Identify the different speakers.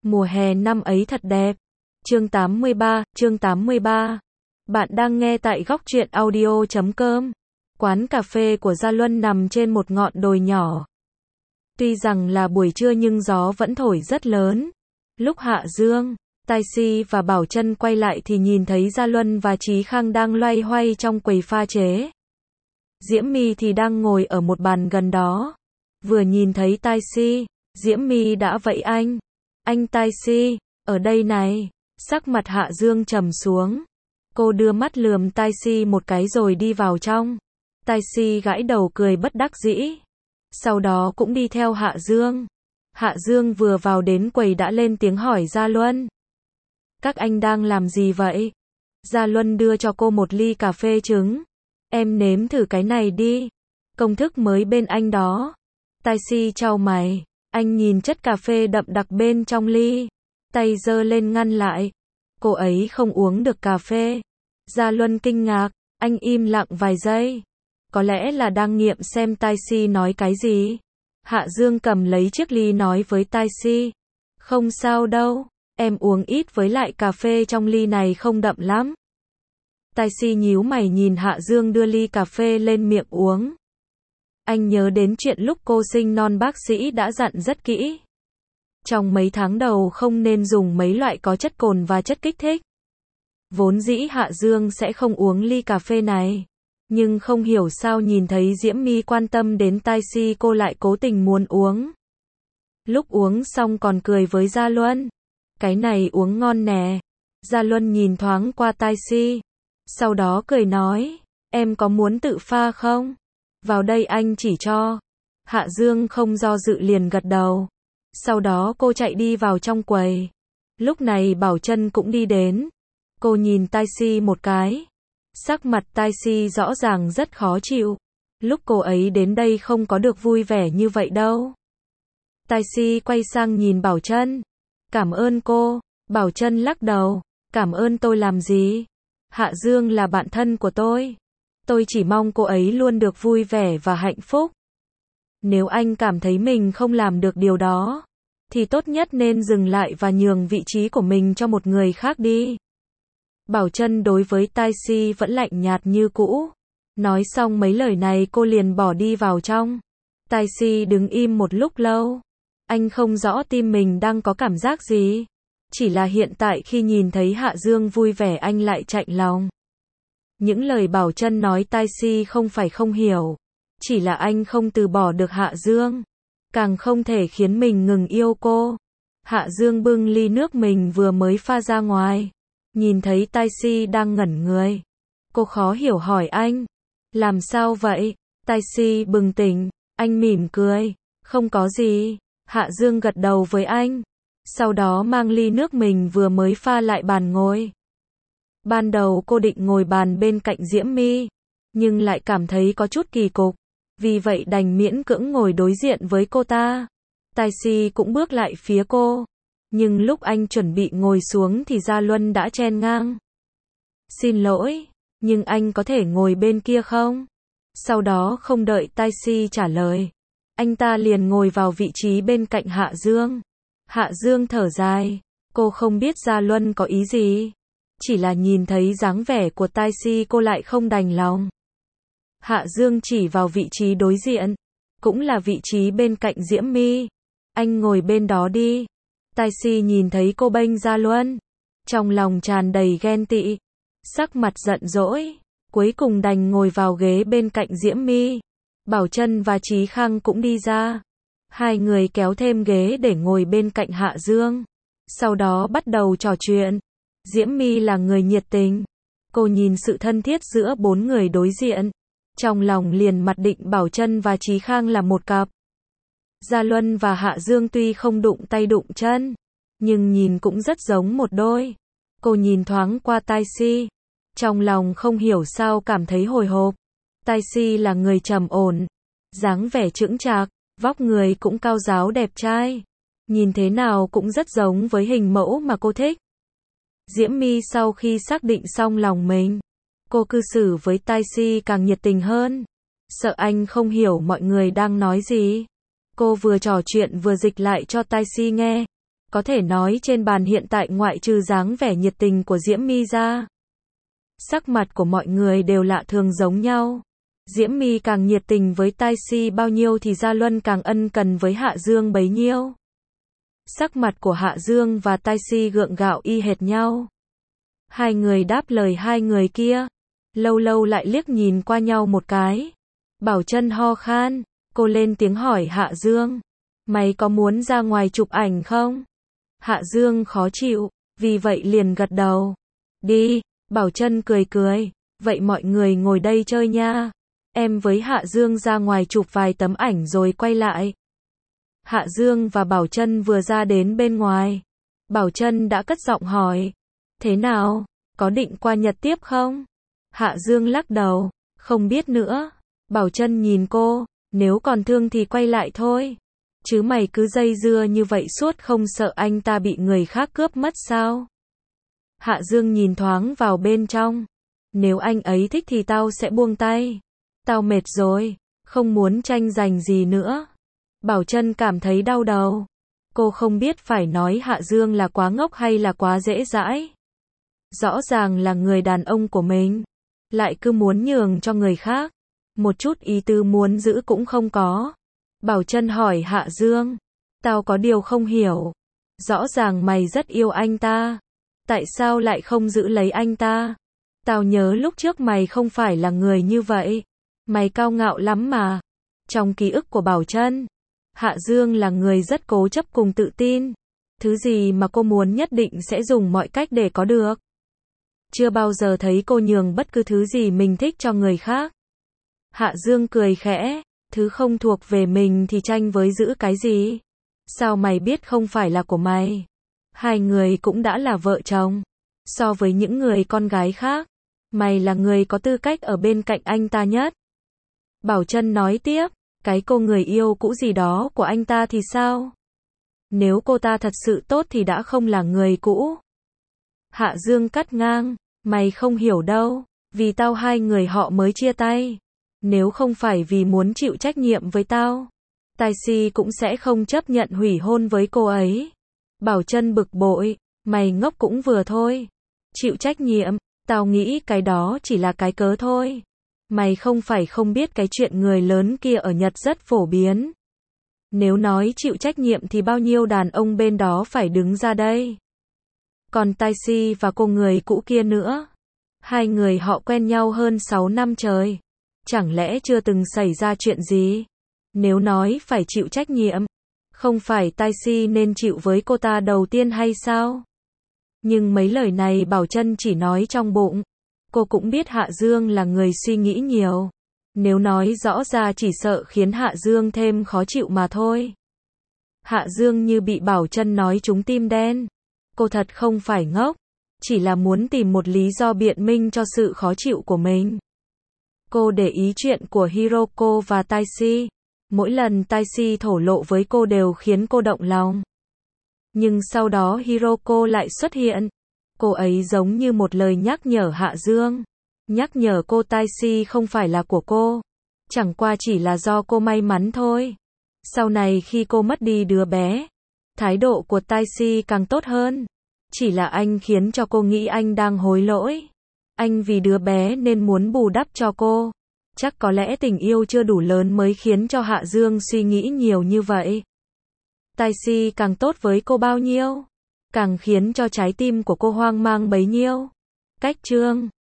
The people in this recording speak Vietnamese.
Speaker 1: Mùa hè năm ấy thật đẹp. Chương 83. Bạn đang nghe tại góc truyện audio.com. Quán cà phê của Gia Luân nằm trên một ngọn đồi nhỏ. Tuy rằng là buổi trưa nhưng gió vẫn thổi rất lớn. Lúc Hạ Dương, Tai Si và Bảo Trân quay lại thì nhìn thấy Gia Luân và Chí Khang đang loay hoay trong quầy pha chế. Diễm My thì đang ngồi ở một bàn gần đó. Vừa nhìn thấy Tai Si, Diễm My đã vẫy anh. Anh Tai Si, ở đây này. Sắc mặt Hạ Dương trầm xuống. Cô đưa mắt lườm Tai Si một cái rồi đi vào trong. Tai Si gãi đầu cười bất đắc dĩ. Sau đó cũng đi theo Hạ Dương. Hạ Dương vừa vào đến quầy đã lên tiếng hỏi Gia Luân. Các anh đang làm gì vậy? Gia Luân đưa cho cô một ly cà phê trứng. Em nếm thử cái này đi. Công thức mới bên anh đó. Tai Si chau mày. Anh nhìn chất cà phê đậm đặc bên trong ly. Tay giơ lên ngăn lại. Cô ấy không uống được cà phê. Gia Luân kinh ngạc. Anh im lặng vài giây. Có lẽ là đang nghiệm xem Tai Si nói cái gì. Hạ Dương cầm lấy chiếc ly nói với Tai Si. Không sao đâu. Em uống ít với lại cà phê trong ly này không đậm lắm. Tai Si nhíu mày nhìn Hạ Dương đưa ly cà phê lên miệng uống. Anh nhớ đến chuyện lúc cô sinh non bác sĩ đã dặn rất kỹ. Trong mấy tháng đầu không nên dùng mấy loại có chất cồn và chất kích thích. Vốn dĩ Hạ Dương sẽ không uống ly cà phê này. Nhưng không hiểu sao nhìn thấy Diễm My quan tâm đến Tai Si cô lại cố tình muốn uống. Lúc uống xong còn cười với Gia Luân. Cái này uống ngon nè. Gia Luân nhìn thoáng qua Tai Si. Sau đó cười nói. Em có muốn tự pha không? Vào đây anh chỉ cho. Hạ Dương không do dự liền gật đầu. Sau đó cô chạy đi vào trong quầy. Lúc này Bảo Trân cũng đi đến. Cô nhìn Tai Si một cái. Sắc mặt Tai Si rõ ràng rất khó chịu. Lúc cô ấy đến đây không có được vui vẻ như vậy đâu. Tai Si quay sang nhìn Bảo Trân. Cảm ơn cô. Bảo Trân lắc đầu. Cảm ơn tôi làm gì? Hạ Dương là bạn thân của tôi. Tôi chỉ mong cô ấy luôn được vui vẻ và hạnh phúc. Nếu anh cảm thấy mình không làm được điều đó, thì tốt nhất nên dừng lại và nhường vị trí của mình cho một người khác đi. Bảo Trân đối với Tai Si vẫn lạnh nhạt như cũ. Nói xong mấy lời này cô liền bỏ đi vào trong. Tai Si đứng im một lúc lâu. Anh không rõ tim mình đang có cảm giác gì. Chỉ là hiện tại khi nhìn thấy Hạ Dương vui vẻ anh lại chạnh lòng. Những lời Bảo Trân nói Tai Si không phải không hiểu. Chỉ là anh không từ bỏ được Hạ Dương. Càng không thể khiến mình ngừng yêu cô. Hạ Dương bưng ly nước mình vừa mới pha ra ngoài. Nhìn thấy Tai Si đang ngẩn người. Cô khó hiểu hỏi anh. Làm sao vậy? Tai Si bừng tỉnh. Anh mỉm cười. Không có gì. Hạ Dương gật đầu với anh. Sau đó mang ly nước mình vừa mới pha lại bàn ngồi. Ban đầu cô định ngồi bàn bên cạnh Diễm My. Nhưng lại cảm thấy có chút kỳ cục. Vì vậy đành miễn cưỡng ngồi đối diện với cô ta. Tai Si cũng bước lại phía cô. Nhưng lúc anh chuẩn bị ngồi xuống thì Gia Luân đã chen ngang. Xin lỗi, nhưng anh có thể ngồi bên kia không? Sau đó không đợi Tai Si trả lời. Anh ta liền ngồi vào vị trí bên cạnh Hạ Dương. Hạ Dương thở dài. Cô không biết Gia Luân có ý gì. Chỉ là nhìn thấy dáng vẻ của Tai Si cô lại không đành lòng. Hạ Dương chỉ vào vị trí đối diện. Cũng là vị trí bên cạnh Diễm My. Anh ngồi bên đó đi. Tai Si nhìn thấy cô bênh Gia Luân. Trong lòng tràn đầy ghen tị. Sắc mặt giận dỗi. Cuối cùng đành ngồi vào ghế bên cạnh Diễm My. Bảo Trân và Chí Khang cũng đi ra. Hai người kéo thêm ghế để ngồi bên cạnh Hạ Dương. Sau đó bắt đầu trò chuyện. Diễm My là người nhiệt tình. Cô nhìn sự thân thiết giữa bốn người đối diện. Trong lòng liền mặc định Bảo Trân và Chí Khang là một cặp. Gia Luân và Hạ Dương tuy không đụng tay đụng chân, nhưng nhìn cũng rất giống một đôi. Cô nhìn thoáng qua Tai Si. Trong lòng không hiểu sao cảm thấy hồi hộp. Tai Si là người trầm ổn. Dáng vẻ chững chạc, vóc người cũng cao ráo đẹp trai. Nhìn thế nào cũng rất giống với hình mẫu mà cô thích. Diễm My sau khi xác định xong lòng mình, cô cư xử với Tai Si càng nhiệt tình hơn. Sợ anh không hiểu mọi người đang nói gì. Cô vừa trò chuyện vừa dịch lại cho Tai Si nghe. Có thể nói trên bàn hiện tại ngoại trừ dáng vẻ nhiệt tình của Diễm My ra, sắc mặt của mọi người đều lạ thường giống nhau. Diễm My càng nhiệt tình với Tai Si bao nhiêu thì Gia Luân càng ân cần với Hạ Dương bấy nhiêu. Sắc mặt của Hạ Dương và Tai Si gượng gạo y hệt nhau. Hai người đáp lời hai người kia, lâu lâu lại liếc nhìn qua nhau một cái. Bảo Trân ho khan, cô lên tiếng hỏi Hạ Dương, mày có muốn ra ngoài chụp ảnh không? Hạ Dương khó chịu, vì vậy liền gật đầu. Đi, Bảo Trân cười cười, vậy mọi người ngồi đây chơi nha. Em với Hạ Dương ra ngoài chụp vài tấm ảnh rồi quay lại. Hạ Dương và Bảo Trân vừa ra đến bên ngoài, Bảo Trân đã cất giọng hỏi, thế nào, có định qua Nhật tiếp không? Hạ Dương lắc đầu, không biết nữa. Bảo Trân nhìn cô, nếu còn thương thì quay lại thôi. Chứ mày cứ dây dưa như vậy suốt không sợ anh ta bị người khác cướp mất sao? Hạ Dương nhìn thoáng vào bên trong. Nếu anh ấy thích thì tao sẽ buông tay. Tao mệt rồi, không muốn tranh giành gì nữa. Bảo Trân cảm thấy đau đầu. Cô không biết phải nói Hạ Dương là quá ngốc hay là quá dễ dãi. Rõ ràng là người đàn ông của mình, lại cứ muốn nhường cho người khác. Một chút ý tứ muốn giữ cũng không có. Bảo Trân hỏi Hạ Dương, tao có điều không hiểu. Rõ ràng mày rất yêu anh ta, tại sao lại không giữ lấy anh ta? Tao nhớ lúc trước mày không phải là người như vậy. Mày cao ngạo lắm mà. Trong ký ức của Bảo Trân, Hạ Dương là người rất cố chấp cùng tự tin. Thứ gì mà cô muốn nhất định sẽ dùng mọi cách để có được. Chưa bao giờ thấy cô nhường bất cứ thứ gì mình thích cho người khác. Hạ Dương cười khẽ, thứ không thuộc về mình thì tranh với giữ cái gì? Sao mày biết không phải là của mày? Hai người cũng đã là vợ chồng. So với những người con gái khác, mày là người có tư cách ở bên cạnh anh ta nhất. Bảo Trân nói tiếp, cái cô người yêu cũ gì đó của anh ta thì sao? Nếu cô ta thật sự tốt thì đã không là người cũ. Hạ Dương cắt ngang, mày không hiểu đâu, vì tao hai người họ mới chia tay. Nếu không phải vì muốn chịu trách nhiệm với tao, Tai Si cũng sẽ không chấp nhận hủy hôn với cô ấy. Bảo Trân bực bội, mày ngốc cũng vừa thôi. Chịu trách nhiệm, tao nghĩ cái đó chỉ là cái cớ thôi. Mày không phải không biết cái chuyện người lớn kia ở Nhật rất phổ biến. Nếu nói chịu trách nhiệm thì bao nhiêu đàn ông bên đó phải đứng ra đây. Còn Tai Si và cô người cũ kia nữa. Hai người họ quen nhau hơn 6 năm trời. Chẳng lẽ chưa từng xảy ra chuyện gì? Nếu nói phải chịu trách nhiệm, không phải Tai Si nên chịu với cô ta đầu tiên hay sao? Nhưng mấy lời này Bảo Trân chỉ nói trong bụng. Cô cũng biết Hạ Dương là người suy nghĩ nhiều. Nếu nói rõ ra chỉ sợ khiến Hạ Dương thêm khó chịu mà thôi. Hạ Dương như bị Bảo Trân nói trúng tim đen. Cô thật không phải ngốc, chỉ là muốn tìm một lý do biện minh cho sự khó chịu của mình. Cô để ý chuyện của Hiroko và Tai Si. Mỗi lần Tai Si thổ lộ với cô đều khiến cô động lòng. Nhưng sau đó Hiroko lại xuất hiện. Cô ấy giống như một lời nhắc nhở Hạ Dương. Nhắc nhở cô Tai Si không phải là của cô. Chẳng qua chỉ là do cô may mắn thôi. Sau này khi cô mất đi đứa bé, thái độ của Tai Si càng tốt hơn. Chỉ là anh khiến cho cô nghĩ anh đang hối lỗi. Anh vì đứa bé nên muốn bù đắp cho cô. Chắc có lẽ tình yêu chưa đủ lớn mới khiến cho Hạ Dương suy nghĩ nhiều như vậy. Tai Si càng tốt với cô bao nhiêu, càng khiến cho trái tim của cô hoang mang bấy nhiêu. Cách chương